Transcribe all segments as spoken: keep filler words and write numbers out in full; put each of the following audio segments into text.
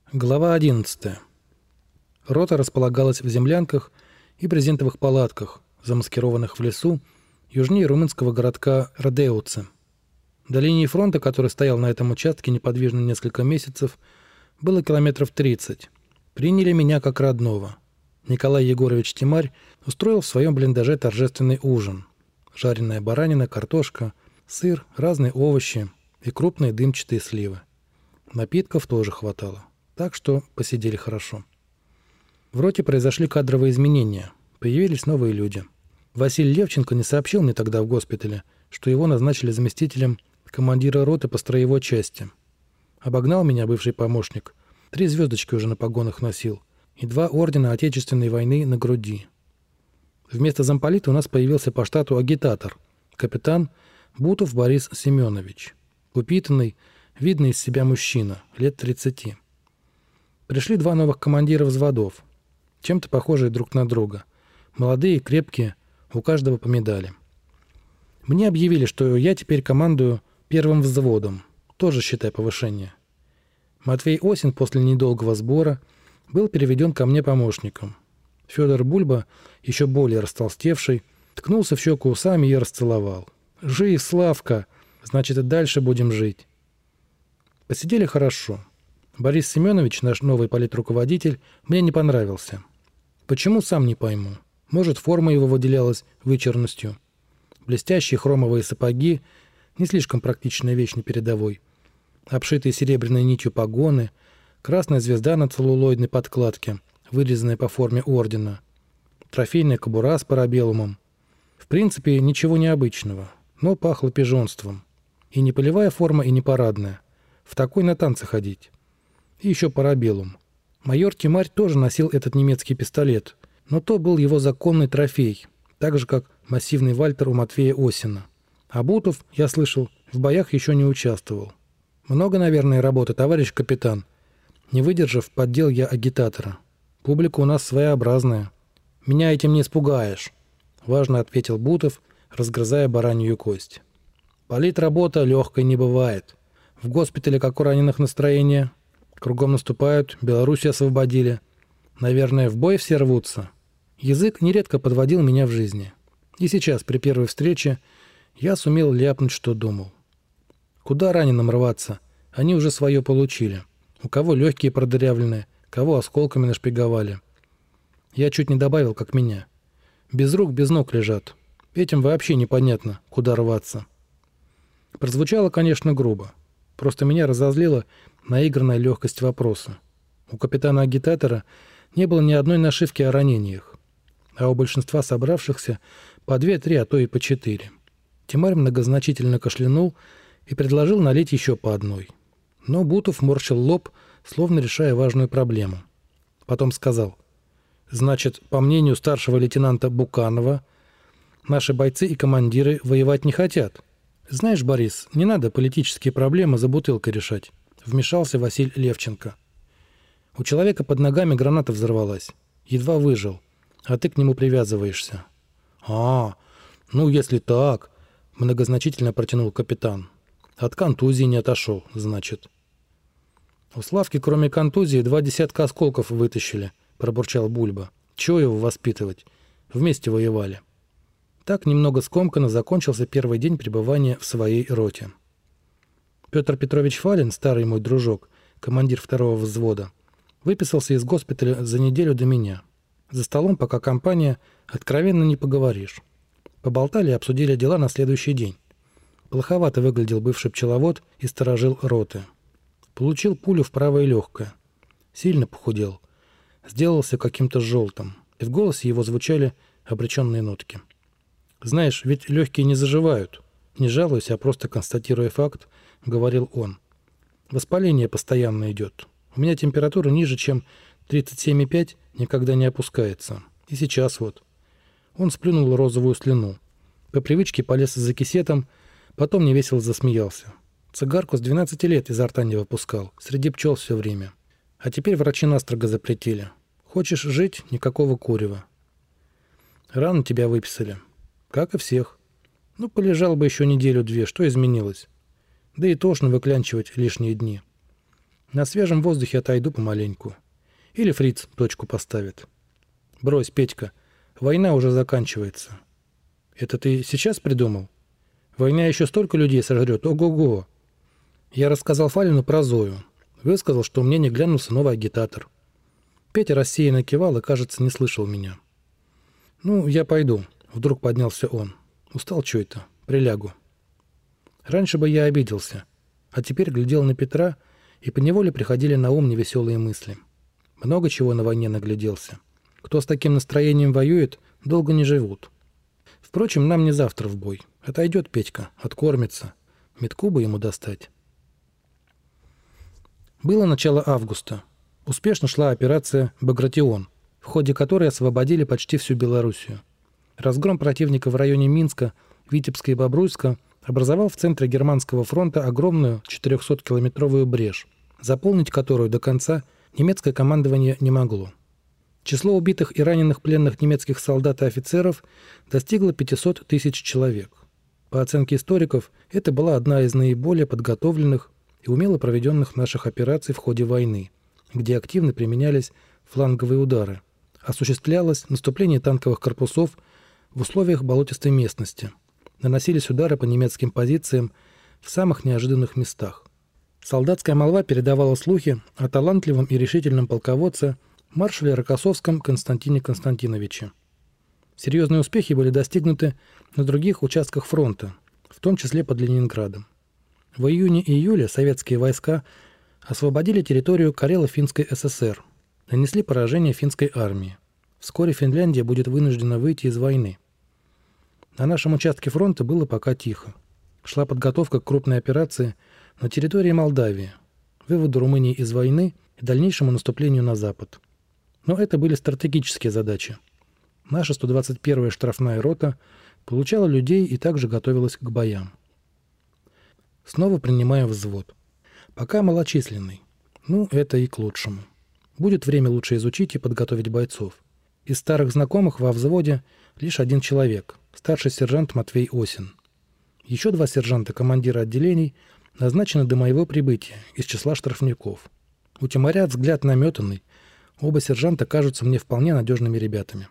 Глава одиннадцатая. Рота располагалась в землянках и брезентовых палатках, замаскированных в лесу, южнее румынского городка Радеуце. До линии фронта, который стоял на этом участке неподвижно несколько месяцев, было километров тридцать. Приняли меня как родного. Николай Егорович Тимарь устроил в своем блиндаже торжественный ужин. Жареная баранина, картошка, сыр, разные овощи и крупные дымчатые сливы. Напитков тоже хватало. Так что посидели хорошо. В роте произошли кадровые изменения. Появились новые люди. Василий Левченко не сообщил мне тогда в госпитале, что его назначили заместителем командира роты по строевой части. Обогнал меня бывший помощник. Три звездочки уже на погонах носил. И два ордена Отечественной войны на груди. Вместо замполита у нас появился по штату агитатор. Капитан Бутов Борис Семенович. Упитанный, видный из себя мужчина, лет тридцати. Пришли два новых командира взводов, чем-то похожие друг на друга. Молодые, крепкие, у каждого по медали. Мне объявили, что я теперь командую первым взводом, тоже, считай, повышение. Матвей Осин после недолгого сбора был переведен ко мне помощником. Федор Бульба, еще более растолстевший, ткнулся в щеку усами и расцеловал. «Жив, Славка! Значит, и дальше будем жить». Посидели хорошо. Борис Семенович, наш новый политруководитель, мне не понравился. Почему, сам не пойму. Может, форма его выделялась вычурностью. Блестящие хромовые сапоги, не слишком практичная вещь на передовой. Обшитые серебряной нитью погоны, красная звезда на целлулоидной подкладке, вырезанная по форме ордена, трофейная кобура с парабеллумом. В принципе, ничего необычного, но пахло пижонством. И не полевая форма, и не парадная. В такой на танцы ходить. И еще парабеллум. Майор Тимарь тоже носил этот немецкий пистолет, но то был его законный трофей, так же, как массивный Вальтер у Матвея Осина. А Бутов, я слышал, в боях еще не участвовал. Много, наверное, работы, товарищ капитан. Не выдержав, поддел я агитатора. Публика у нас своеобразная. Меня этим не испугаешь, важно ответил Бутов, разгрызая баранью кость. Политработа легкой не бывает. В госпитале, как у раненых, настроение. Кругом наступают, Белоруссию освободили. Наверное, в бой все рвутся. Язык нередко подводил меня в жизни. И сейчас, при первой встрече, я сумел ляпнуть, что думал. Куда раненым рваться? Они уже свое получили. У кого легкие продырявлены, кого осколками нашпиговали. Я чуть не добавил, как меня. Без рук, без ног лежат. Этим вообще непонятно, куда рваться. Прозвучало, конечно, грубо. Просто меня разозлила наигранная легкость вопроса. У капитана-агитатора не было ни одной нашивки о ранениях, а у большинства собравшихся по две-три, а то и по четыре. Тимарь многозначительно кашлянул и предложил налить еще по одной. Но Бутов морщил лоб, словно решая важную проблему. Потом сказал: «Значит, по мнению старшего лейтенанта Буканова, наши бойцы и командиры воевать не хотят. Знаешь, Борис, не надо политические проблемы за бутылкой решать», — вмешался Василий Левченко. «У человека под ногами граната взорвалась. Едва выжил. А ты к нему привязываешься». «А, ну если так», — многозначительно протянул капитан. «От контузии не отошел, значит». «У Славки, кроме контузии, два десятка осколков вытащили», — пробурчал Бульба. «Чего его воспитывать? Вместе воевали». Так немного скомканно закончился первый день пребывания в своей роте. Петр Петрович Фалин, старый мой дружок, командир второго взвода, выписался из госпиталя за неделю до меня. За столом, пока компания, откровенно не поговоришь. Поболтали и обсудили дела на следующий день. Плоховато выглядел бывший пчеловод и сторожил роты. Получил пулю в правое легкое. Сильно похудел. Сделался каким-то желтым. И в голосе его звучали обреченные нотки. «Знаешь, ведь легкие не заживают. Не жалуюсь, а просто констатируя факт», — говорил он. «Воспаление постоянно идет. У меня температура ниже, чем тридцать семь и пять, никогда не опускается. И сейчас вот». Он сплюнул розовую слюну. По привычке полез за кисетом, потом невесело засмеялся. Цигарку с двенадцати лет изо рта не выпускал, среди пчел все время. А теперь врачи настрого запретили. Хочешь жить — никакого курева. Рано тебя выписали. Как и всех. Ну, полежал бы еще неделю-две, что изменилось? Да и тошно выклянчивать лишние дни. На свежем воздухе отойду помаленьку. Или фриц точку поставит. Брось, Петька, война уже заканчивается. Это ты сейчас придумал? Война еще столько людей сожрет, ого-го. Я рассказал Фалину про Зою. Высказал, что мне не глянулся новый агитатор. Петя рассеянно кивал и, кажется, не слышал меня. «Ну, я пойду», — вдруг поднялся он. «Устал чё это? Прилягу». Раньше бы я обиделся, а теперь глядел на Петра, и поневоле приходили на ум невеселые мысли. Много чего на войне нагляделся. Кто с таким настроением воюет, долго не живут. Впрочем, нам не завтра в бой. Отойдет Петька, откормится. Метку бы ему достать. Было начало августа. Успешно шла операция «Багратион», в ходе которой освободили почти всю Белоруссию. Разгром противника в районе Минска, Витебска и Бобруйска образовал в центре Германского фронта огромную четырехсоткилометровую брешь, заполнить которую до конца немецкое командование не могло. Число убитых и раненых пленных немецких солдат и офицеров достигло пятьсот тысяч человек. По оценке историков, это была одна из наиболее подготовленных и умело проведенных наших операций в ходе войны, где активно применялись фланговые удары, осуществлялось наступление танковых корпусов в условиях болотистой местности, наносились удары по немецким позициям в самых неожиданных местах. Солдатская молва передавала слухи о талантливом и решительном полководце маршале Рокоссовском Константине Константиновиче. Серьезные успехи были достигнуты на других участках фронта, в том числе под Ленинградом. В июне и июле советские войска освободили территорию Карело-Финской ССР, нанесли поражение финской армии. Вскоре Финляндия будет вынуждена выйти из войны. На нашем участке фронта было пока тихо. Шла подготовка к крупной операции на территории Молдавии, выводу Румынии из войны и дальнейшему наступлению на запад. Но это были стратегические задачи. Наша сто двадцать первая штрафная рота получала людей и также готовилась к боям. Снова принимаем взвод. Пока малочисленный. Ну, это и к лучшему. Будет время лучше изучить и подготовить бойцов. Из старых знакомых во взводе лишь один человек, старший сержант Матвей Осин. Еще два сержанта, командира отделений, назначены до моего прибытия из числа штрафников. У Тимаря взгляд наметанный. Оба сержанта кажутся мне вполне надежными ребятами.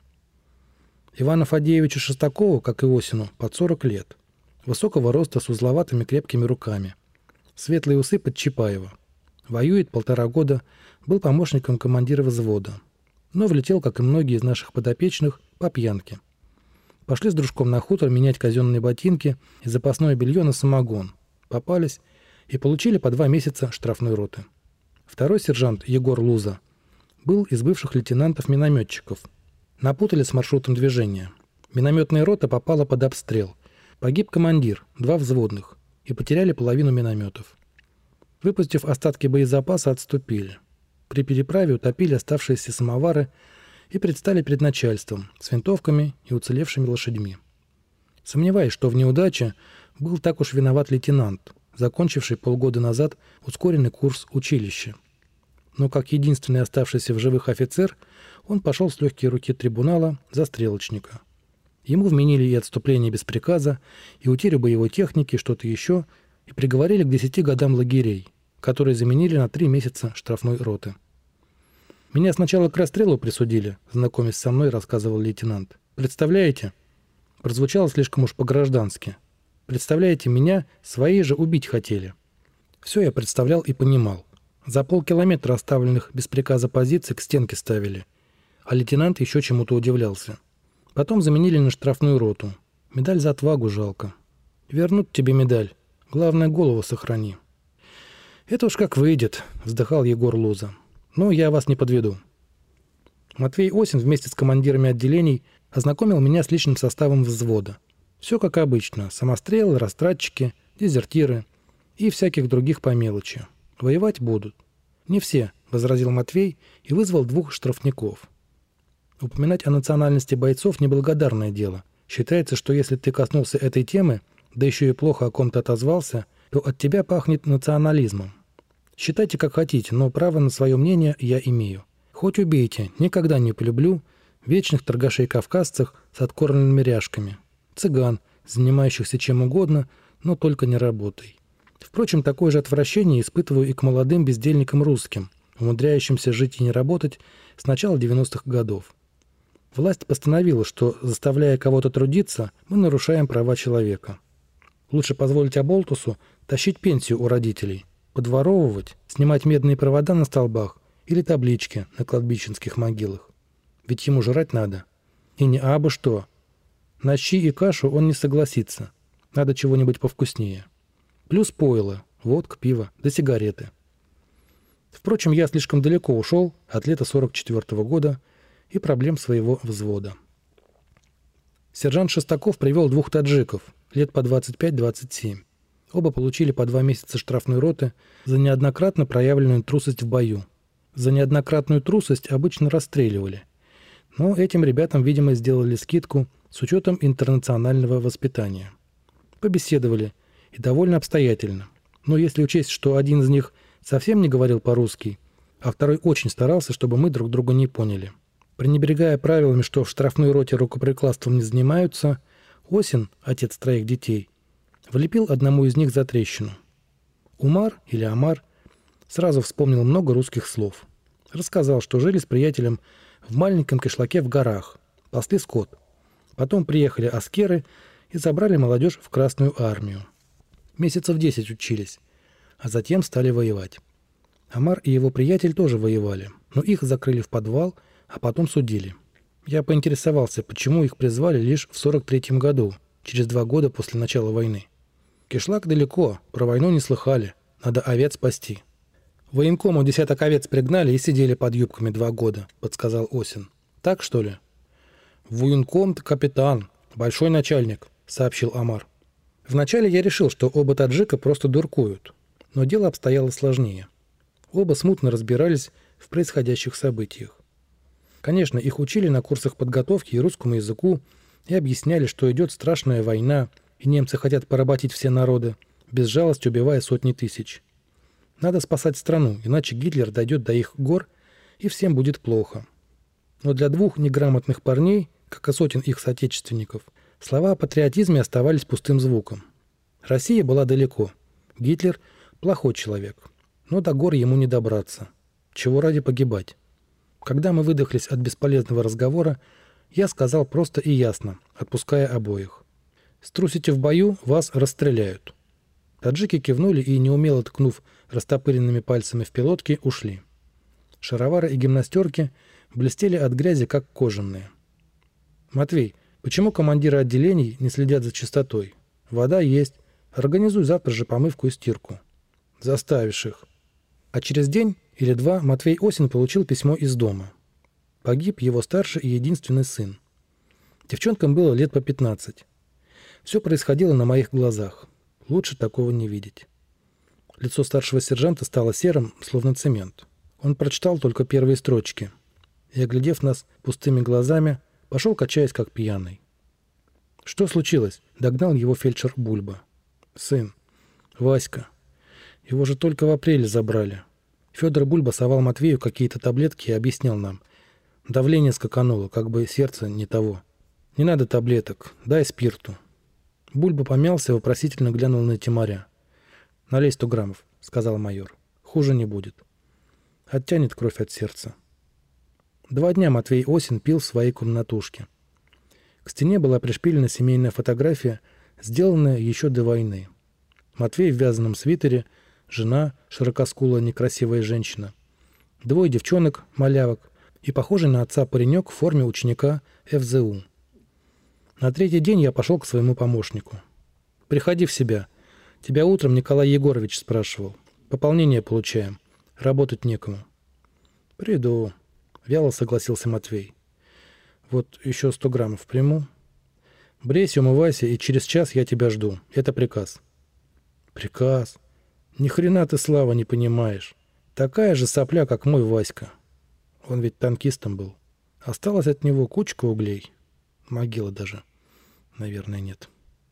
Ивану Фадеевичу Шестакову, как и Осину, под сорок лет. Высокого роста с узловатыми крепкими руками. Светлые усы под Чапаева. Воюет полтора года, был помощником командира взвода. Но влетел, как и многие из наших подопечных, по пьянке. Пошли с дружком на хутор менять казенные ботинки и запасное белье на самогон. Попались и получили по два месяца штрафной роты. Второй сержант Егор Луза был из бывших лейтенантов-минометчиков. Напутали с маршрутом движения. Минометная рота попала под обстрел. Погиб командир, два взводных, и потеряли половину минометов. Выпустив остатки боезапаса, отступили. При переправе утопили оставшиеся самовары и предстали перед начальством с винтовками и уцелевшими лошадьми. Сомневаюсь, что в неудаче был так уж виноват лейтенант, закончивший полгода назад ускоренный курс училища. Но как единственный оставшийся в живых офицер, он пошел с легкой руки трибунала за стрелочника. Ему вменили и отступление без приказа, и утерю боевой техники, что-то еще, и приговорили к десяти годам лагерей, которые заменили на три месяца штрафной роты. «Меня сначала к расстрелу присудили», — знакомясь со мной, рассказывал лейтенант. «Представляете?» Прозвучало слишком уж по-граждански. «Представляете, меня свои же убить хотели». Все я представлял и понимал. За полкилометра оставленных без приказа позиций к стенке ставили, а лейтенант еще чему-то удивлялся. Потом заменили на штрафную роту. Медаль за отвагу жалко. Вернут тебе медаль. Главное, голову сохрани. «Это уж как выйдет», — вздыхал Егор Луза. «Но я вас не подведу». Матвей Осин вместе с командирами отделений ознакомил меня с личным составом взвода. Все как обычно. Самострелы, растратчики, дезертиры и всяких других по мелочи. Воевать будут. «Не все», — возразил Матвей и вызвал двух штрафников. Упоминать о национальности бойцов — неблагодарное дело. Считается, что если ты коснулся этой темы, да еще и плохо о ком-то отозвался, то от тебя пахнет национализмом. Считайте, как хотите, но право на свое мнение я имею. Хоть убейте, никогда не полюблю вечных торгашей-кавказцев с откормленными ряжками, цыган, занимающихся чем угодно, но только не работой. Впрочем, такое же отвращение испытываю и к молодым бездельникам русским, умудряющимся жить и не работать с начала девяностых годов. Власть постановила, что, заставляя кого-то трудиться, мы нарушаем права человека. Лучше позволить оболтусу тащить пенсию у родителей, подворовывать, снимать медные провода на столбах или таблички на кладбищенских могилах. Ведь ему жрать надо. И не абы что. На щи и кашу он не согласится. Надо чего-нибудь повкуснее. Плюс пойло, водка, пиво, да сигареты. Впрочем, я слишком далеко ушел от лета сорок четвёртого года и проблем своего взвода. Сержант Шестаков привел двух таджиков, лет по двадцать пять - двадцать семь. Оба получили по два месяца штрафной роты за неоднократно проявленную трусость в бою. За неоднократную трусость обычно расстреливали. Но этим ребятам, видимо, сделали скидку с учетом интернационального воспитания. Побеседовали, и довольно обстоятельно. Но если учесть, что один из них совсем не говорил по-русски, а второй очень старался, чтобы мы друг друга не поняли. Пренебрегая правилами, что в штрафной роте рукоприкладством не занимаются, Осин, отец троих детей, влепил одному из них за трещину. Умар, или Амар, сразу вспомнил много русских слов. Рассказал, что жили с приятелем в маленьком кишлаке в горах, пасли скот. Потом приехали аскеры и забрали молодежь в Красную армию. Месяцев десять учились, а затем стали воевать. Амар и его приятель тоже воевали, но их закрыли в подвал, а потом судили. Я поинтересовался, почему их призвали лишь в сорок третьем году, через два года после начала войны. Кишлак далеко, про войну не слыхали, надо овец спасти. Военкому десяток овец пригнали и сидели под юбками два года, подсказал Осин. Так, что ли? Военком-то капитан, большой начальник, сообщил Амар. Вначале я решил, что оба таджика просто дуркуют, но дело обстояло сложнее. Оба смутно разбирались в происходящих событиях. Конечно, их учили на курсах подготовки и русскому языку и объясняли, что идет страшная война, и немцы хотят поработить все народы, без жалости убивая сотни тысяч. Надо спасать страну, иначе Гитлер дойдет до их гор, и всем будет плохо. Но для двух неграмотных парней, как и сотен их соотечественников, слова о патриотизме оставались пустым звуком. Россия была далеко. Гитлер – плохой человек. Но до гор ему не добраться. Чего ради погибать? Когда мы выдохлись от бесполезного разговора, я сказал просто и ясно, отпуская обоих. «Струсите в бою, вас расстреляют». Таджики кивнули и, неумело ткнув растопыренными пальцами в пилотки, ушли. Шаровары и гимнастерки блестели от грязи, как кожаные. «Матвей, почему командиры отделений не следят за чистотой? Вода есть. Организуй завтра же помывку и стирку». «Заставишь их». А через день или два Матвей Осин получил письмо из дома. Погиб его старший и единственный сын. Девчонкам было лет по пятнадцать. Все происходило на моих глазах. Лучше такого не видеть. Лицо старшего сержанта стало серым, словно цемент. Он прочитал только первые строчки и, оглядев нас пустыми глазами, пошел, качаясь, как пьяный. «Что случилось?» — догнал его фельдшер Бульба. «Сын. Васька. Его же только в апреле забрали». Федор Бульба совал Матвею какие-то таблетки и объяснял нам. Давление скакануло, как бы сердце не того. «Не надо таблеток, дай спирту». Бульба помялся и вопросительно глянул на Тимаря. «Налей сто граммов», — сказал майор. «Хуже не будет. Оттянет кровь от сердца». Два дня Матвей Осин пил в своей комнатушке. К стене была пришпилена семейная фотография, сделанная еще до войны. Матвей в вязаном свитере, жена, широкоскулая некрасивая женщина, двое девчонок, малявок и похожий на отца паренек в форме ученика эф зэ у. На третий день я пошел к своему помощнику. «Приходи в себя. Тебя утром Николай Егорович спрашивал. Пополнение получаем. Работать некому». «Приду», — вяло согласился Матвей. «Вот еще сто граммов приму. Брейся, умывайся, и через час я тебя жду. Это приказ». «Приказ? Ни хрена ты, Слава, не понимаешь. Такая же сопля, как мой Васька. Он ведь танкистом был. Осталось от него кучка углей. Могила даже. Наверное, нет.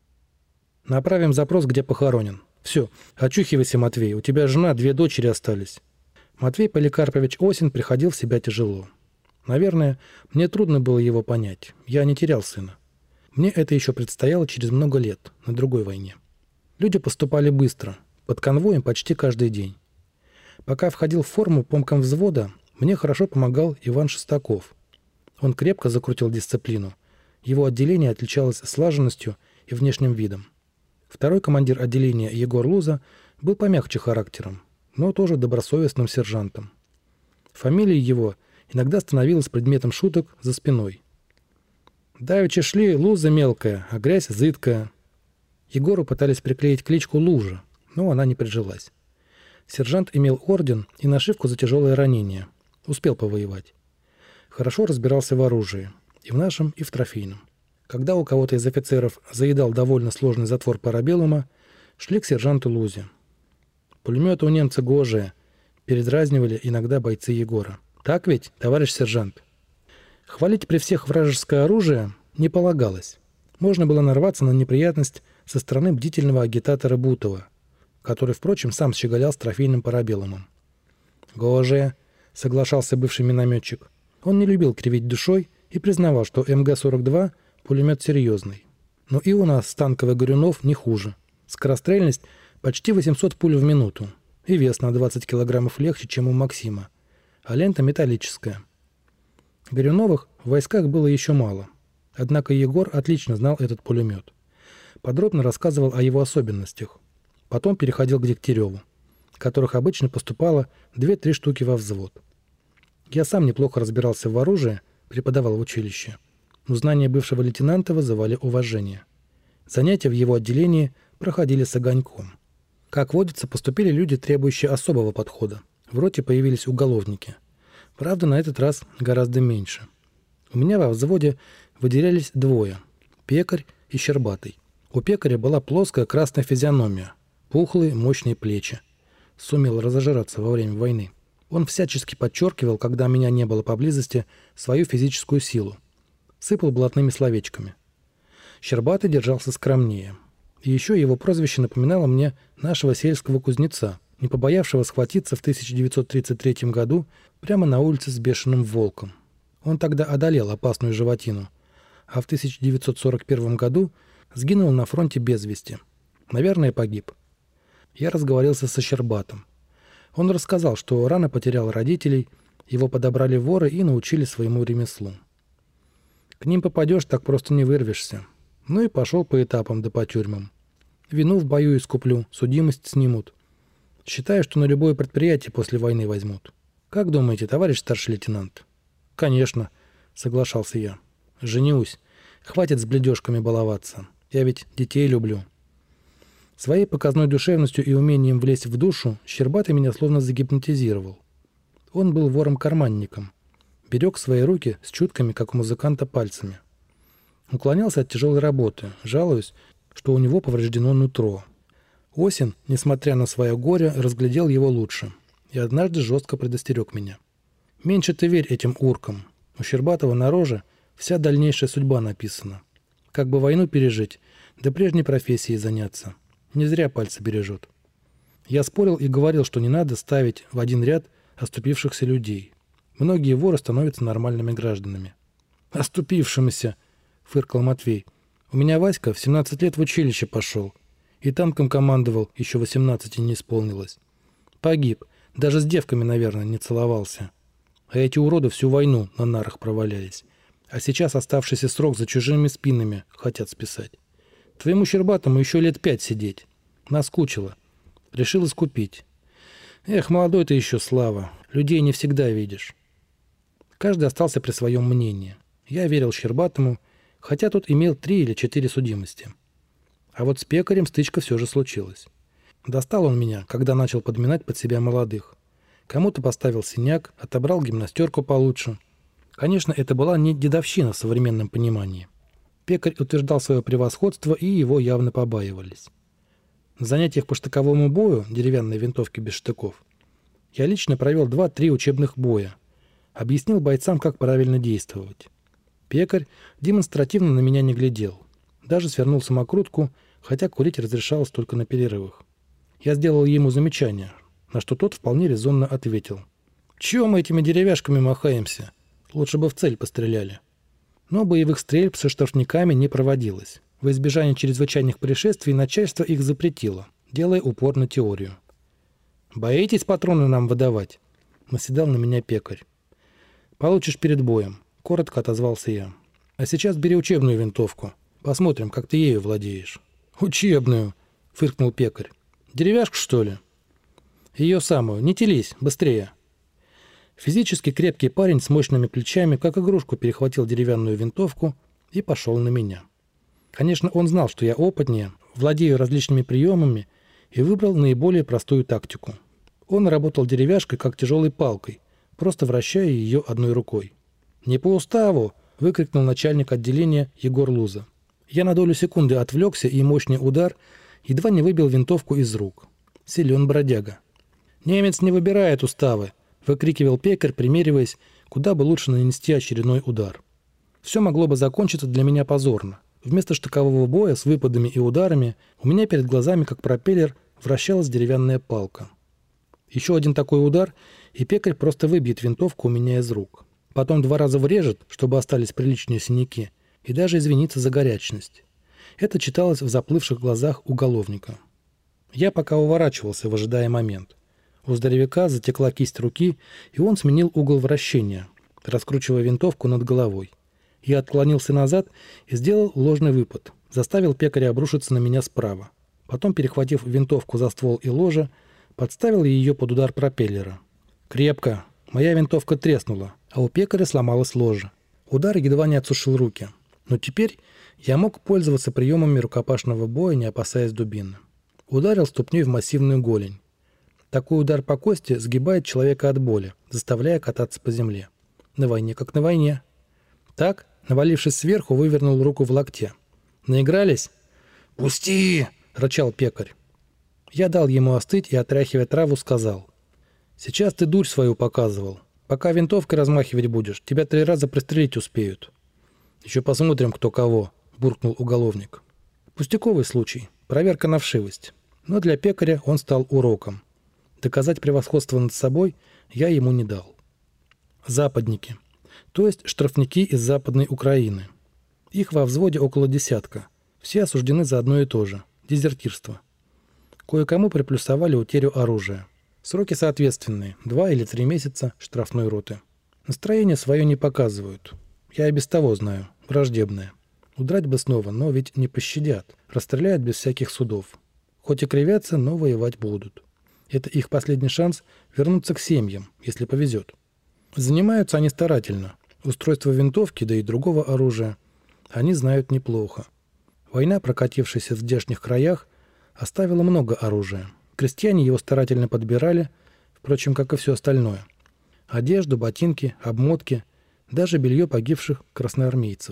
Направим запрос, где похоронен. Все, очухивайся, Матвей. У тебя жена, две дочери остались». Матвей Поликарпович Осин приходил в себя тяжело. Наверное, мне трудно было его понять. Я не терял сына. Мне это еще предстояло через много лет, на другой войне. Люди поступали быстро. под конвоем почти каждый день. Пока входил в форму помком взвода, мне хорошо помогал Иван Шестаков. Он крепко закрутил дисциплину. Его отделение отличалось слаженностью и внешним видом. Второй командир отделения Егор Луза был помягче характером, но тоже добросовестным сержантом. Фамилия его иногда становилась предметом шуток за спиной. «Давеча шли, луза мелкая, а грязь зыдкая». Егору пытались приклеить кличку Лужа, но она не прижилась. Сержант имел орден и нашивку за тяжелое ранение. Успел повоевать. Хорошо разбирался в оружии. И в нашем, и в трофейном. Когда у кого-то из офицеров заедал довольно сложный затвор парабеллума, шли к сержанту Лузе. «Пулеметы у немца гожие», — передразнивали иногда бойцы Егора. «Так ведь, товарищ сержант?» Хвалить при всех вражеское оружие не полагалось. Можно было нарваться на неприятность со стороны бдительного агитатора Бутова, который, впрочем, сам щеголял с трофейным парабеллумом. «Гожие», — соглашался бывший минометчик. Он не любил кривить душой и признавал, что эм гэ сорок два — пулемет серьезный. Но и у нас танковых горюнов не хуже. Скорострельность почти восемьсот пуль в минуту. И вес на двадцать килограммов легче, чем у Максима. А лента металлическая. Горюновых в войсках было еще мало. Однако Егор отлично знал этот пулемет. Подробно рассказывал о его особенностях. Потом переходил к Дегтяреву, которых обычно поступало две-три штуки во взвод. Я сам неплохо разбирался в оружии, преподавал в училище. Но знания бывшего лейтенанта вызывали уважение. Занятия в его отделении проходили с огоньком. Как водится, поступили люди, требующие особого подхода. В роте появились уголовники. Правда, на этот раз гораздо меньше. У меня во взводе выделялись двое – Пекарь и Щербатый. У Пекаря была плоская красная физиономия, пухлые мощные плечи. Сумел разожраться во время войны. Он всячески подчеркивал, когда меня не было поблизости, свою физическую силу. Сыпал блатными словечками. Щербатый держался скромнее. И еще его прозвище напоминало мне нашего сельского кузнеца, не побоявшего схватиться в тысяча девятьсот тридцать третьем году прямо на улице с бешеным волком. Он тогда одолел опасную животину, а в тысяча девятьсот сорок первом году сгинул на фронте без вести. Наверное, погиб. Я разговорился со Щербатым. Он рассказал, что рано потерял родителей, его подобрали воры и научили своему ремеслу. К ним попадешь, так просто не вырвешься. Ну и пошел по этапам да по тюрьмам. Вину в бою искуплю, судимость снимут. Считаю, что на любое предприятие после войны возьмут. Как думаете, товарищ старший лейтенант? Конечно, соглашался я. Женюсь. Хватит с бледёжками баловаться. Я ведь детей люблю. Своей показной душевностью и умением влезть в душу Щербатый меня словно загипнотизировал. Он был вором-карманником. Берег свои руки с чуткими, как у музыканта, пальцами. Уклонялся от тяжелой работы, жалуясь, что у него повреждено нутро. Осин, несмотря на свое горе, разглядел его лучше и однажды жестко предостерег меня. «Меньше ты верь этим уркам. У Щербатова на роже вся дальнейшая судьба написана. Как бы войну пережить, да прежней профессией заняться. Не зря пальцы бережет». Я спорил и говорил, что не надо ставить в один ряд оступившихся людей. Многие воры становятся нормальными гражданами. «Оступившимися!» — фыркал Матвей. «У меня Васька в семнадцать лет в училище пошел. И танком командовал, еще восемнадцати не исполнилось. Погиб. Даже с девками, наверное, не целовался. А эти уроды всю войну на нарах провалялись. А сейчас оставшийся срок за чужими спинами хотят списать. Твоему Щербатому еще лет пять сидеть. Наскучило. Решил искупить. Эх, молодой ты еще, Слава. Людей не всегда видишь». Каждый остался при своем мнении. Я верил Щербатому, хотя тот имел три или четыре судимости. А вот с Пекарем стычка все же случилась. Достал он меня, когда начал подминать под себя молодых. Кому-то поставил синяк, отобрал гимнастерку получше. Конечно, это была не дедовщина в современном понимании. Пекарь утверждал свое превосходство, и его явно побаивались. На занятиях по штыковому бою, деревянной винтовки без штыков, я лично провел два-три учебных боя. Объяснил бойцам, как правильно действовать. Пекарь демонстративно на меня не глядел. Даже свернул самокрутку, хотя курить разрешалось только на перерывах. Я сделал ему замечание, на что тот вполне резонно ответил. «Чего мы этими деревяшками махаемся? Лучше бы в цель постреляли». Но боевых стрельб со штрафниками не проводилось. Во избежание чрезвычайных происшествий начальство их запретило. делая упор на теорию. «Боитесь патроны нам выдавать?» — наседал на меня пекарь. «Получишь перед боем», — коротко отозвался я. «А сейчас бери учебную винтовку. Посмотрим, как ты ею владеешь». «Учебную!» — фыркнул пекарь. «Деревяшку, что ли?» «Ее самую. Не телись, быстрее!» Физически крепкий парень с мощными плечами, как игрушку, перехватил деревянную винтовку и пошел на меня. Конечно, он знал, что я опытнее, владею различными приемами и выбрал наиболее простую тактику. Он работал деревяшкой, как тяжелой палкой, просто вращая ее одной рукой. «Не по уставу!» — выкрикнул начальник отделения Егор Луза. Я на долю секунды отвлекся, и мощный удар едва не выбил винтовку из рук. Силен бродяга. «Немец не выбирает уставы!» — выкрикивал пекарь, примериваясь, куда бы лучше нанести очередной удар. Все могло бы закончиться для меня позорно. Вместо штыкового боя с выпадами и ударами у меня перед глазами, как пропеллер, вращалась деревянная палка. Еще один такой удар, и пекарь просто выбьет винтовку у меня из рук. Потом два раза врежет, чтобы остались приличные синяки, и даже извиниться за горячность. Это читалось в заплывших глазах уголовника. Я пока уворачивался, выжидая момент. У здоровяка затекла кисть руки, и он сменил угол вращения, раскручивая винтовку над головой. Я отклонился назад и сделал ложный выпад, заставил пекаря обрушиться на меня справа. Потом, перехватив винтовку за ствол и ложе, подставил ее под удар пропеллера. Крепко. Моя винтовка треснула, а у пекаря сломалось ложе. Удар едва не отсушил руки. Но теперь я мог пользоваться приемами рукопашного боя, не опасаясь дубины. Ударил ступней в массивную голень. Такой удар по кости сгибает человека от боли, заставляя кататься по земле. На войне как на войне. Так, навалившись сверху, вывернул руку в локте. «Наигрались?» «Пусти!» — рычал пекарь. Я дал ему остыть и, отряхивая траву, сказал. «Сейчас ты дурь свою показывал. Пока винтовкой размахивать будешь, тебя три раза пристрелить успеют». «Еще посмотрим, кто кого», — буркнул уголовник. Пустяковый случай, проверка на вшивость. Но для пекаря он стал уроком. Доказать превосходство над собой я ему не дал. Западники, то есть штрафники из Западной Украины. Их во взводе около десятка. Все осуждены за одно и то же – дезертирство. Кое-кому приплюсовали утерю оружия. Сроки соответственные – два или три месяца штрафной роты. Настроение свое не показывают. Я и без того знаю, враждебное. Удрать бы снова, но ведь не пощадят. Расстреляют без всяких судов. Хоть и кривятся, но воевать будут. Это их последний шанс вернуться к семьям, если повезет. Занимаются они старательно. Устройство винтовки, да и другого оружия они знают неплохо. Война, прокатившаяся в здешних краях, оставила много оружия. Крестьяне его старательно подбирали, впрочем, как и все остальное. Одежду, ботинки, обмотки, даже белье погибших красноармейцев.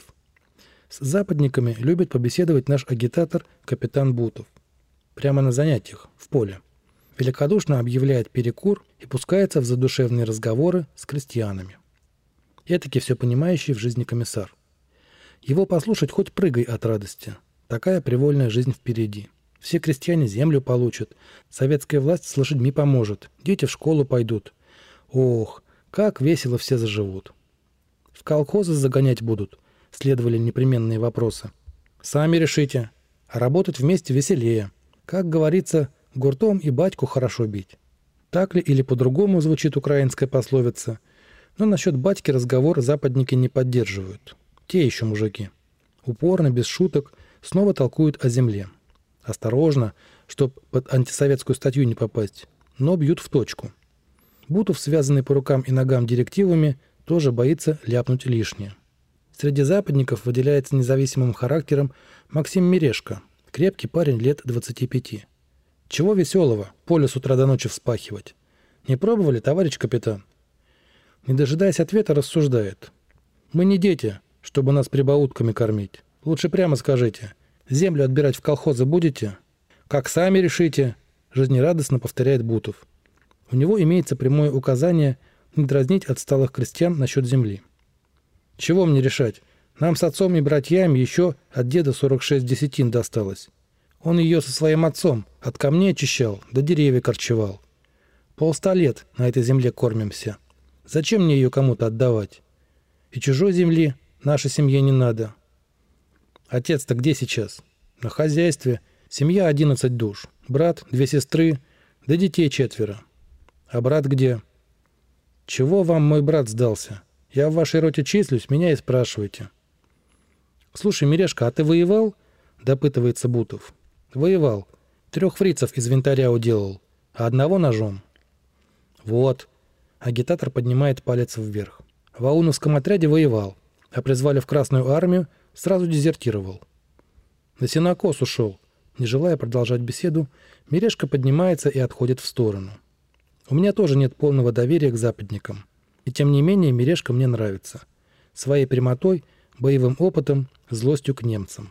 С западниками любит побеседовать наш агитатор капитан Бутов. Прямо на занятиях, в поле. Великодушно объявляет перекур и пускается в задушевные разговоры с крестьянами. Этаки все понимающий в жизни комиссар. Его послушать хоть прыгай от радости. Такая привольная жизнь впереди. Все крестьяне землю получат, советская власть с лошадьми поможет, дети в школу пойдут. Ох, как весело все заживут. В колхозы загонять будут, следовали непременные вопросы. Сами решите, а работать вместе веселее. Как говорится, гуртом и батьку хорошо бить. Так ли или по-другому звучит украинская пословица, но насчет батьки разговор западники не поддерживают. Те еще мужики. Упорно, без шуток, снова толкуют о земле. Осторожно, чтоб под антисоветскую статью не попасть, но бьют в точку. Бутов, связанный по рукам и ногам директивами, тоже боится ляпнуть лишнее. Среди западников выделяется независимым характером Максим Мирешко, крепкий парень лет двадцати пяти. Чего веселого, поле с утра до ночи вспахивать? Не пробовали, товарищ капитан? Не дожидаясь ответа, рассуждает. Мы не дети, чтобы нас прибаутками кормить. Лучше прямо скажите, землю отбирать в колхозы будете? Как сами решите, жизнерадостно повторяет Бутов. У него имеется прямое указание не дразнить отсталых крестьян насчет земли. Чего мне решать? Нам с отцом и братьями еще от деда сорок шесть десятин досталось. Он ее со своим отцом от камней очищал, да деревья корчевал. Полста лет на этой земле кормимся. Зачем мне ее кому-то отдавать? И чужой земли нашей семье не надо. Отец-то где сейчас? На хозяйстве. Семья одиннадцать душ. Брат, две сестры, да детей четверо. А брат где? Чего вам мой брат сдался? Я в вашей роте числюсь, меня и спрашиваете. Слушай, Мирешка, а ты воевал? Допытывается Бутов. Воевал. Трех фрицев из винтаря уделал, а одного ножом. Вот. Агитатор поднимает палец вверх. В ауновском отряде воевал, а призвали в Красную армию, сразу дезертировал. На сенокос ушел. Не желая продолжать беседу, Мирешка поднимается и отходит в сторону. У меня тоже нет полного доверия к западникам. И тем не менее Мирешка мне нравится. Своей прямотой, боевым опытом, злостью к немцам.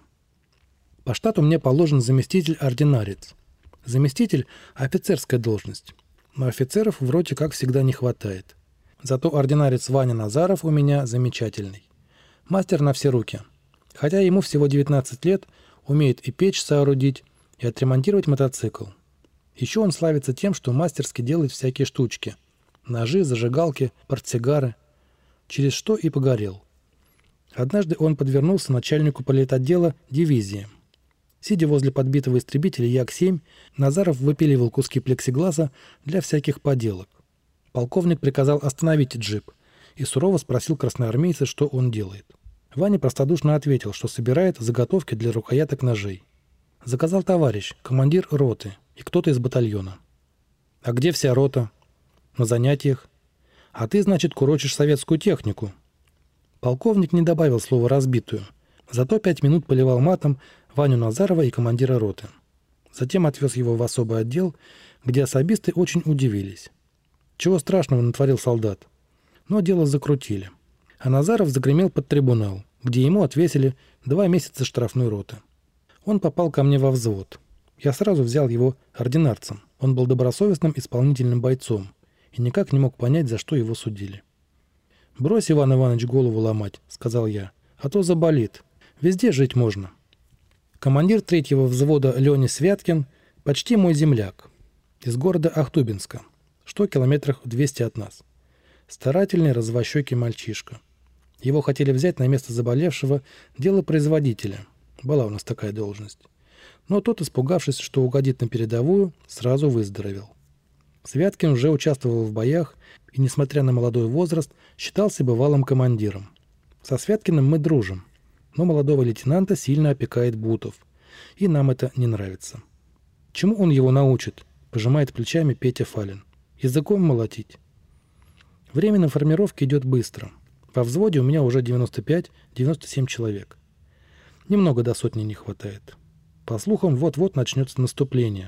По штату мне положен заместитель-ординарец. Заместитель – офицерская должность. Но офицеров в роте, как всегда, не хватает. Зато ординарец Ваня Назаров у меня замечательный. Мастер на все руки. Хотя ему всего девятнадцать лет, умеет и печь соорудить, и отремонтировать мотоцикл. Еще он славится тем, что мастерски делает всякие штучки. Ножи, зажигалки, портсигары. Через что и погорел. Однажды он подвернулся начальнику политотдела дивизии. Сидя возле подбитого истребителя Як семь, Назаров выпиливал куски плексигласа для всяких поделок. Полковник приказал остановить джип и сурово спросил красноармейца, что он делает. Ваня простодушно ответил, что собирает заготовки для рукояток ножей. Заказал товарищ, командир роты и кто-то из батальона. «А где вся рота?» «На занятиях». «А ты, значит, курочишь советскую технику». Полковник не добавил слова «разбитую». Зато пять минут поливал матом Ваню Назарова и командира роты. Затем отвез его в особый отдел, где особисты очень удивились. Чего страшного натворил солдат? Но дело закрутили. А Назаров загремел под трибунал, где ему отвесили два месяца штрафной роты. Он попал ко мне во взвод. Я сразу взял его ординарцем. Он был добросовестным исполнительным бойцом и никак не мог понять, за что его судили. «Брось, Иван Иванович, голову ломать», — сказал я, — «а то заболит. Везде жить можно». Командир третьего взвода Леня Святкин почти мой земляк. Из города Ахтубинска, что километрах двести от нас. Старательный, развощекий мальчишка. Его хотели взять на место заболевшего делопроизводителя. Была у нас такая должность. Но тот, испугавшись, что угодит на передовую, сразу выздоровел. Святкин уже участвовал в боях и, несмотря на молодой возраст, считался бывалым командиром. Со Святкиным мы дружим, но молодого лейтенанта сильно опекает Бутов, и нам это не нравится. Чему он его научит? Пожимает плечами Петя Фалин. Языком молотить. Время на формировке идет быстро. Во взводе у меня уже девяносто пять - девяносто семь человек. Немного до сотни не хватает. По слухам, вот-вот начнется наступление.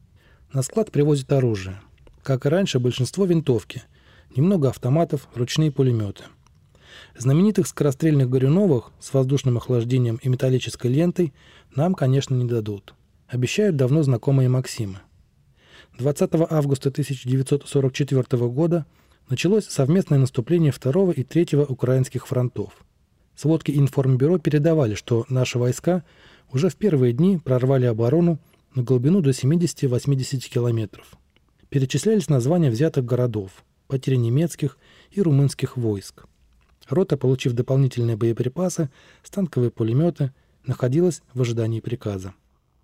На склад привозят оружие. Как и раньше, большинство винтовки. Немного автоматов, ручные пулеметы. Знаменитых скорострельных Горюновых с воздушным охлаждением и металлической лентой нам, конечно, не дадут. Обещают давно знакомые Максимы. двадцатого августа тысяча девятьсот сорок четвёртого года началось совместное наступление второго и третьего украинских фронтов. Сводки информбюро передавали, что наши войска уже в первые дни прорвали оборону на глубину до семидесяти-восьмидесяти километров. Перечислялись названия взятых городов, потери немецких и румынских войск. Рота, получив дополнительные боеприпасы, станковые пулеметы, находилась в ожидании приказа.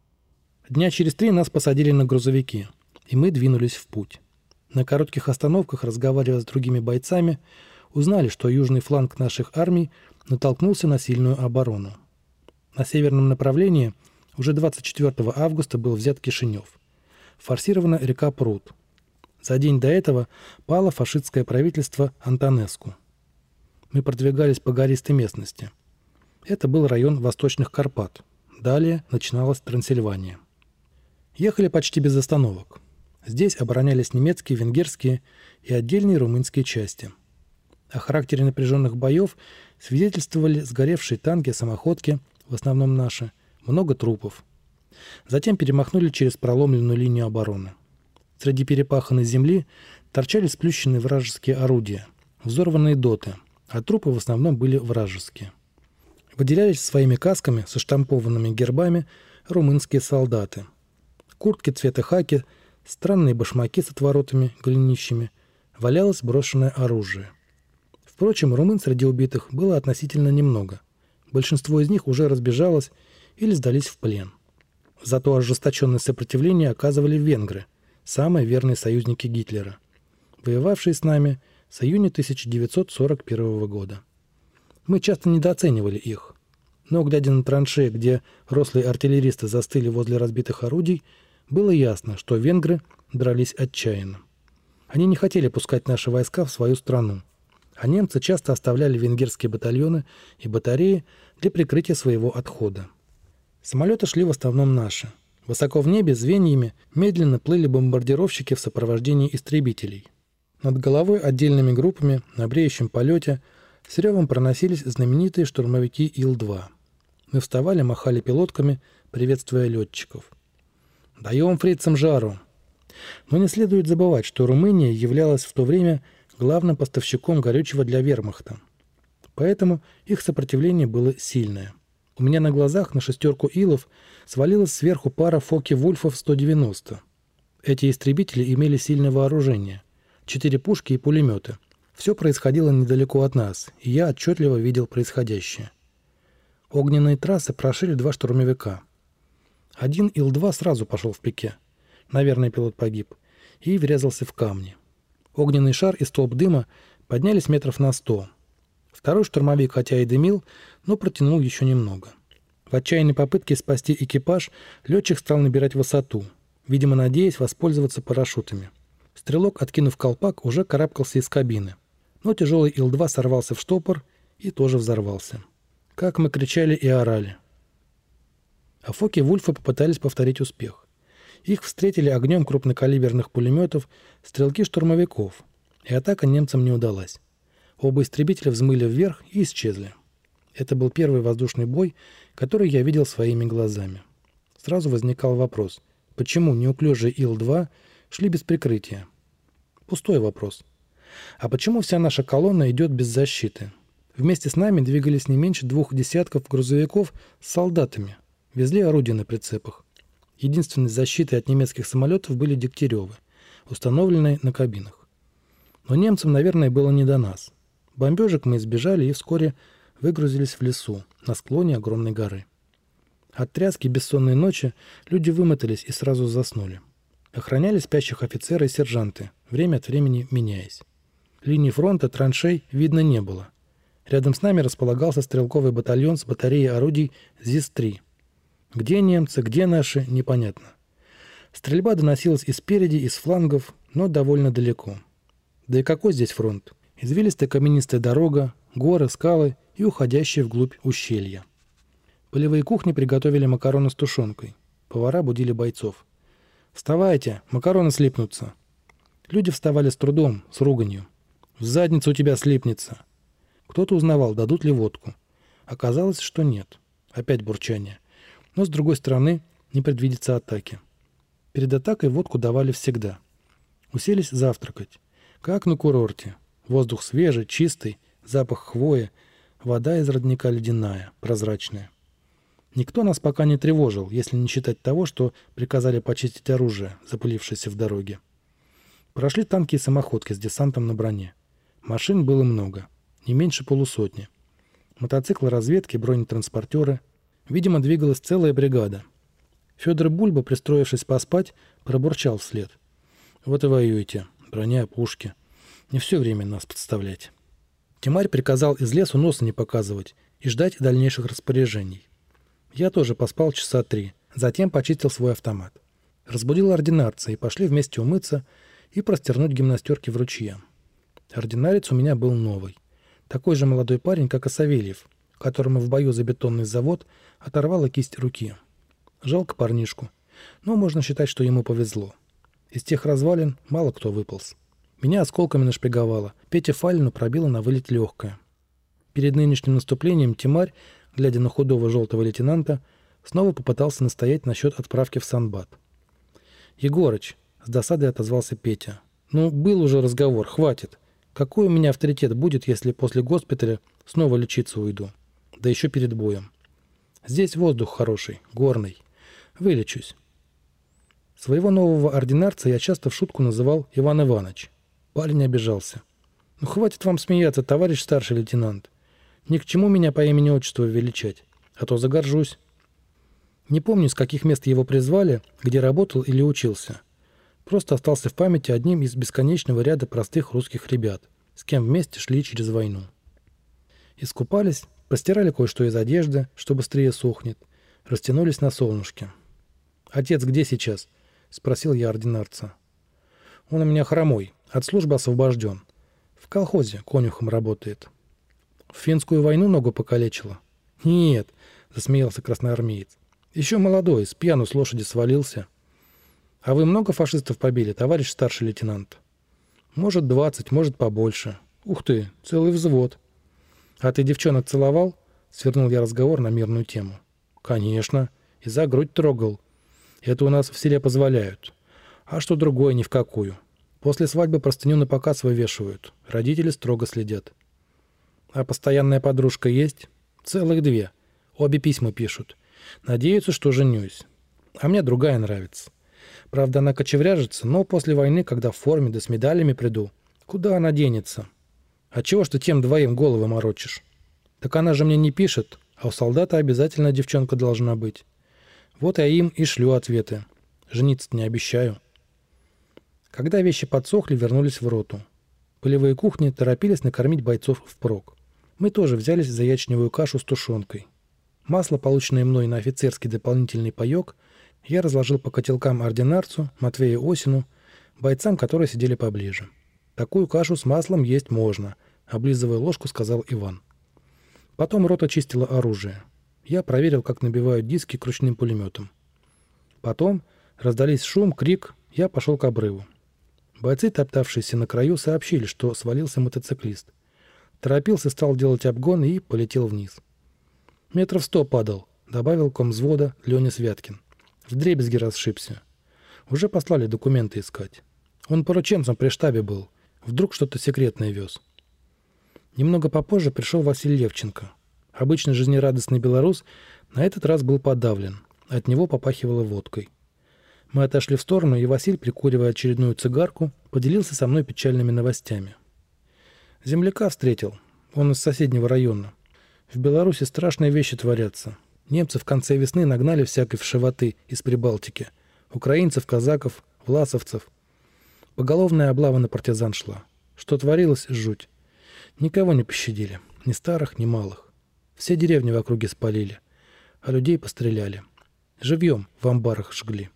Дня через три нас посадили на грузовики, и мы двинулись в путь. На коротких остановках, разговаривая с другими бойцами, узнали, что южный фланг наших армий натолкнулся на сильную оборону. На северном направлении уже двадцать четвёртого августа был взят Кишинев. Форсирована река Прут. За день до этого пало фашистское правительство Антонеску. Мы продвигались по гористой местности. Это был район Восточных Карпат. Далее начиналась Трансильвания. Ехали почти без остановок. Здесь оборонялись немецкие, венгерские и отдельные румынские части. О характере напряженных боев свидетельствовали сгоревшие танки, самоходки, в основном наши, много трупов. Затем перемахнули через проломленную линию обороны. Среди перепаханной земли торчали сплющенные вражеские орудия, взорванные доты, а трупы в основном были вражеские. Выделялись своими касками со штампованными гербами румынские солдаты. Куртки цвета хаки, странные башмаки с отворотами, голенищами, валялось брошенное оружие. Впрочем, румын среди убитых было относительно немного. Большинство из них уже разбежалось или сдались в плен. Зато ожесточенное сопротивление оказывали венгры, самые верные союзники Гитлера, воевавшие с нами с июня тысяча девятьсот сорок первого года. Мы часто недооценивали их, но, глядя на траншеи, где рослые артиллеристы застыли возле разбитых орудий, было ясно, что венгры дрались отчаянно. Они не хотели пускать наши войска в свою страну, а немцы часто оставляли венгерские батальоны и батареи для прикрытия своего отхода. Самолеты шли в основном наши. Высоко в небе звеньями медленно плыли бомбардировщики в сопровождении истребителей. Над головой отдельными группами на бреющем полете с ревом проносились знаменитые штурмовики Ил два. Мы вставали, махали пилотками, приветствуя летчиков. «Даем фрицам жару!» Но не следует забывать, что Румыния являлась в то время главным поставщиком горючего для вермахта. Поэтому их сопротивление было сильное. У меня на глазах на шестерку Илов свалилась сверху пара Фоке-Вульфов сто девяносто. Эти истребители имели сильное вооружение. Четыре пушки и пулеметы. Все происходило недалеко от нас, и я отчетливо видел происходящее. Огненные трассы прошили два штурмовика. Один Ил два сразу пошел в пике. Наверное, пилот погиб. И врезался в камни. Огненный шар и столб дыма поднялись метров на сто. Второй штурмовик, хотя и дымил, но протянул еще немного. В отчаянной попытке спасти экипаж летчик стал набирать высоту, видимо, надеясь воспользоваться парашютами. Стрелок, откинув колпак, уже карабкался из кабины. Но тяжелый Ил два сорвался в штопор и тоже взорвался. Как мы кричали и орали. А Фоке-Вульфы попытались повторить успех. Их встретили огнем крупнокалиберных пулеметов стрелки штурмовиков, и атака немцам не удалась. Оба истребителя взмыли вверх и исчезли. Это был первый воздушный бой, который я видел своими глазами. Сразу возникал вопрос, почему неуклюжие Ил два шли без прикрытия? Пустой вопрос. А почему вся наша колонна идет без защиты? Вместе с нами двигались не меньше двух десятков грузовиков с солдатами, везли орудия на прицепах. Единственной защитой от немецких самолетов были Дегтяревы, установленные на кабинах. Но немцам, наверное, было не до нас. Бомбежек мы избежали и вскоре выгрузились в лесу, на склоне огромной горы. От тряски бессонной ночи люди вымотались и сразу заснули. Охраняли спящих офицеры и сержанты, время от времени меняясь. Линии фронта, траншей видно не было. Рядом с нами располагался стрелковый батальон с батареей орудий ЗИС три. Где немцы, где наши, непонятно. Стрельба доносилась и спереди, и с флангов, но довольно далеко. Да и какой здесь фронт? Извилистая каменистая дорога, горы, скалы и уходящие вглубь ущелья. Полевые кухни приготовили макароны с тушенкой. Повара будили бойцов. «Вставайте, макароны слипнутся». Люди вставали с трудом, с руганью. «В задницу у тебя слипнется». Кто-то узнавал, дадут ли водку. Оказалось, что нет. Опять бурчание. Но, с другой стороны, не предвидится атаки. Перед атакой водку давали всегда. Уселись завтракать. Как на курорте. Воздух свежий, чистый, запах хвои, вода из родника ледяная, прозрачная. Никто нас пока не тревожил, если не считать того, что приказали почистить оружие, запылившееся в дороге. Прошли танки и самоходки с десантом на броне. Машин было много, не меньше полусотни. Мотоциклы разведки, бронетранспортеры. Видимо, двигалась целая бригада. Федор Бульба, пристроившись поспать, пробурчал вслед. «Вот и воюете. Броня, пушки. Не все время нас подставлять». Тимарь приказал из лесу носа не показывать и ждать дальнейших распоряжений. Я тоже поспал часа три, затем почистил свой автомат. Разбудил ординарца, и пошли вместе умыться и простернуть гимнастерки в ручье. Ординарец у меня был новый. Такой же молодой парень, как и Савельев, которому в бою за бетонный завод оторвала кисть руки. Жалко парнишку, но можно считать, что ему повезло. Из тех развалин мало кто выполз. Меня осколками нашпиговало, Петя Фалину пробила на вылет легкое. Перед нынешним наступлением Тимарь, глядя на худого желтого лейтенанта, снова попытался настоять насчет отправки в Санбат. «Егорыч», — с досадой отозвался Петя, — «ну, был уже разговор, хватит. Какой у меня авторитет будет, если после госпиталя снова лечиться уйду? Да еще перед боем. Здесь воздух хороший, горный. Вылечусь». Своего нового ординарца я часто в шутку называл Иван Иванович. Парень обижался. «Ну, хватит вам смеяться, товарищ старший лейтенант. Ни к чему меня по имени-отчеству величать, а то загоржусь». Не помню, с каких мест его призвали, где работал или учился. Просто остался в памяти одним из бесконечного ряда простых русских ребят, с кем вместе шли через войну. Искупались, постирали кое-что из одежды, что быстрее сохнет, растянулись на солнышке. «Отец где сейчас?» — спросил я ординарца. «Он у меня хромой, от службы освобожден. В колхозе конюхом работает». «В финскую войну ногу покалечила?» «Нет», — засмеялся красноармеец. «Еще молодой, с пьяну с лошади свалился». «А вы много фашистов побили, товарищ старший лейтенант?» «Может, двадцать, может, побольше». «Ух ты, целый взвод». «А ты девчонок целовал?» — свернул я разговор на мирную тему. «Конечно. И за грудь трогал. Это у нас в селе позволяют. А что другое ни в какую. После свадьбы простыню на показ вывешивают. Родители строго следят». «А постоянная подружка есть?» «Целых две. Обе письма пишут. Надеются, что женюсь. А мне другая нравится. Правда, она кочевряжется, но после войны, когда в форме да с медалями приду, куда она денется? А чего ж ты тем двоим головы морочишь? Так она же мне не пишет, а у солдата обязательно девчонка должна быть. Вот я им и шлю ответы. Жениться-то не обещаю». Когда вещи подсохли, вернулись в роту. Полевые кухни торопились накормить бойцов впрок. Мы тоже взялись за ячневую кашу с тушенкой. Масло, полученное мной на офицерский дополнительный паёк, я разложил по котелкам ординарцу, Матвею Осину, бойцам, которые сидели поближе. «Такую кашу с маслом есть можно», — облизывая ложку, сказал Иван. Потом рота чистила оружие. Я проверил, как набивают диски к ручным пулеметам. Потом раздались шум, крик, я пошел к обрыву. Бойцы, топтавшиеся на краю, сообщили, что свалился мотоциклист. Торопился, стал делать обгон и полетел вниз. «Метров сто падал», — добавил комвзвода Леня Святкин. «Вдребезги расшибся. Уже послали документы искать. Он порученцем при штабе был. Вдруг что-то секретное вез». Немного попозже пришел Василий Левченко. Обычно жизнерадостный белорус на этот раз был подавлен. От него попахивало водкой. Мы отошли в сторону, и Василь, прикуривая очередную цигарку, поделился со мной печальными новостями. Земляка встретил. Он из соседнего района. В Беларуси страшные вещи творятся. Немцы в конце весны нагнали всякой вшивоты из Прибалтики. Украинцев, казаков, власовцев. Поголовная облава на партизан шла. Что творилось, жуть. Никого не пощадили. Ни старых, ни малых. Все деревни в округе спалили. А людей постреляли. Живьем в амбарах жгли.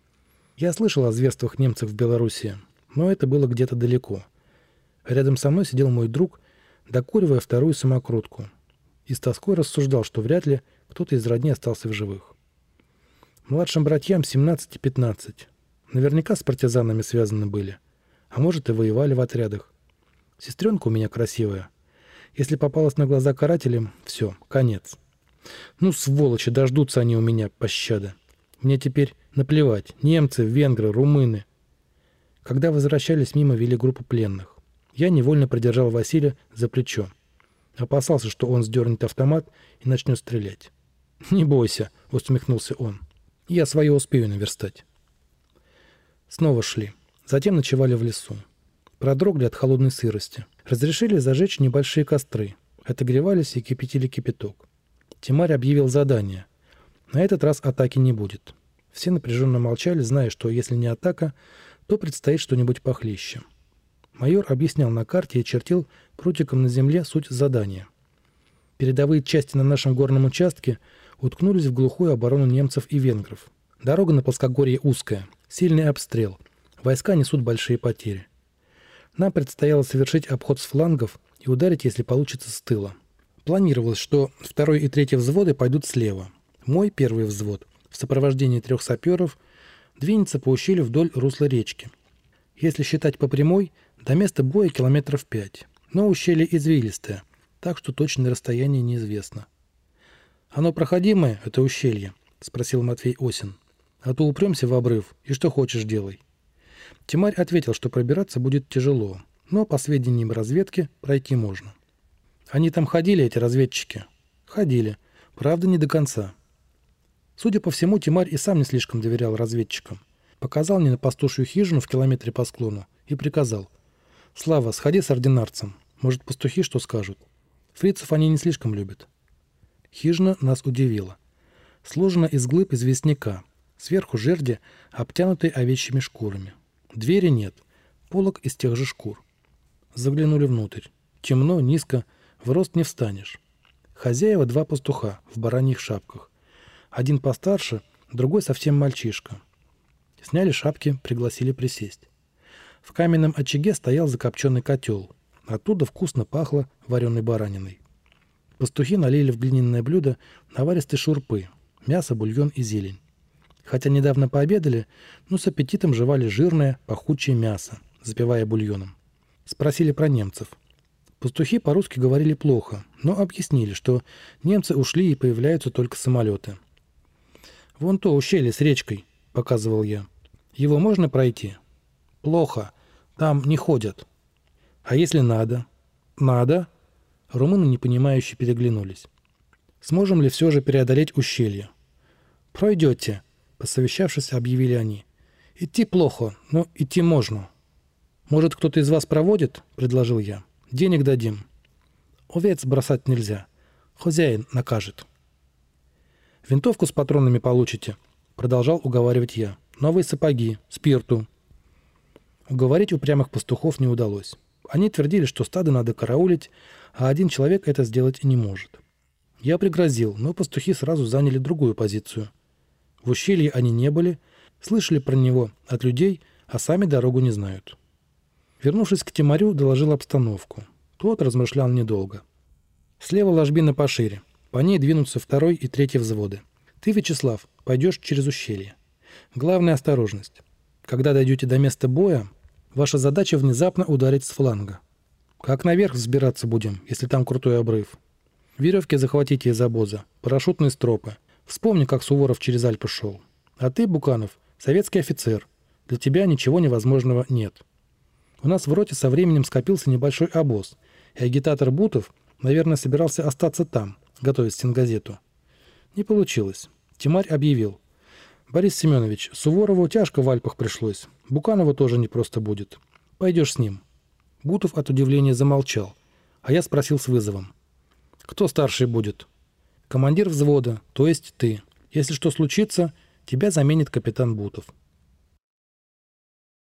Я слышал о зверствах немцев в Белоруссии, но это было где-то далеко. Рядом со мной сидел мой друг, докуривая вторую самокрутку. И с тоской рассуждал, что вряд ли кто-то из родни остался в живых. Младшим братьям семнадцать и пятнадцать. Наверняка с партизанами связаны были. А может, и воевали в отрядах. Сестренка у меня красивая. Если попалась на глаза карателям, все, конец. Ну, сволочи, дождутся они у меня пощады. Мне теперь наплевать. Немцы, венгры, румыны. Когда возвращались, мимо вели группу пленных. Я невольно придержал Василия за плечо. Опасался, что он сдернет автомат и начнет стрелять. «Не бойся», — усмехнулся он. «Я свое успею наверстать». Снова шли. Затем ночевали в лесу. Продрогли от холодной сырости. Разрешили зажечь небольшие костры. Отогревались и кипятили кипяток. Тимарь объявил задание. На этот раз атаки не будет. Все напряженно молчали, зная, что если не атака, то предстоит что-нибудь похлеще. Майор объяснял на карте и чертил прутиком на земле суть задания. Передовые части на нашем горном участке уткнулись в глухую оборону немцев и венгров. Дорога на плоскогорье узкая, сильный обстрел. Войска несут большие потери. Нам предстояло совершить обход с флангов и ударить, если получится, с тыла. Планировалось, что второй и третий взводы пойдут слева. Мой первый взвод в сопровождении трех саперов двинется по ущелью вдоль русла речки. Если считать по прямой, до места боя километров пять. Но ущелье извилистое, так что точное расстояние неизвестно. «Оно проходимое, это ущелье?» — спросил Матвей Осин. «А то упремся в обрыв, и что хочешь делай». Тимарь ответил, что пробираться будет тяжело, но, по сведениям разведки, пройти можно. «Они там ходили, эти разведчики?» «Ходили. Правда, не до конца». Судя по всему, Тимарь и сам не слишком доверял разведчикам. Показал мне на пастушью хижину в километре по склону и приказал: «Слава, сходи с ординарцем. Может, пастухи что скажут. Фрицев они не слишком любят». Хижина нас удивила. сложена из глыб известняка, сверху жерди, обтянутые овечьими шкурами. Двери нет, полог из тех же шкур. Заглянули внутрь. Темно, низко, в рост не встанешь. Хозяева два пастуха в бараньих шапках. Один постарше, другой совсем мальчишка. Сняли шапки, пригласили присесть. В каменном очаге стоял закопченный котел. Оттуда вкусно пахло вареной бараниной. Пастухи налили в глиняное блюдо наваристой шурпы, мясо, бульон и зелень. Хотя недавно пообедали, но с аппетитом жевали жирное, пахучее мясо, запивая бульоном. Спросили про немцев. Пастухи по-русски говорили плохо, но объяснили, что немцы ушли и появляются только самолеты. «Вон то ущелье с речкой», — показывал я. «Его можно пройти?» «Плохо. Там не ходят». «А если надо?» «Надо». Румыны, непонимающе, переглянулись. «Сможем ли все же преодолеть ущелье?» «Пройдете», — посовещавшись, объявили они. «Идти плохо, но идти можно». «Может, кто-то из вас проводит?» — предложил я. «Денег дадим». «Овец бросать нельзя. Хозяин накажет». «Винтовку с патронами получите», — продолжал уговаривать я. «Новые сапоги, спирту». Уговорить упрямых пастухов не удалось. Они твердили, что стадо надо караулить, а один человек это сделать не может. Я пригрозил, но пастухи сразу заняли другую позицию. В ущелье они не были, слышали про него от людей, а сами дорогу не знают. Вернувшись к Тимарю, доложил обстановку. Тот размышлял недолго. Слева ложбина пошире. По ней двинутся второй и третий взводы. Ты, Вячеслав, пойдешь через ущелье. Главная осторожность. Когда дойдете до места боя, ваша задача внезапно ударить с фланга. Как наверх взбираться будем, если там крутой обрыв? Веревки захватите из обоза, парашютные стропы. Вспомни, как Суворов через Альпы шел. А ты, Буканов, советский офицер. Для тебя ничего невозможного нет. У нас в роте со временем скопился небольшой обоз, и агитатор Бутов, наверное, собирался остаться там, готовить стенгазету. Не получилось. Тимарь объявил. «Борис Семенович, Суворову тяжко в Альпах пришлось. Буканову тоже непросто будет. Пойдешь с ним». Бутов от удивления замолчал, а я спросил с вызовом. «Кто старший будет?» «Командир взвода, то есть ты. Если что случится, тебя заменит капитан Бутов».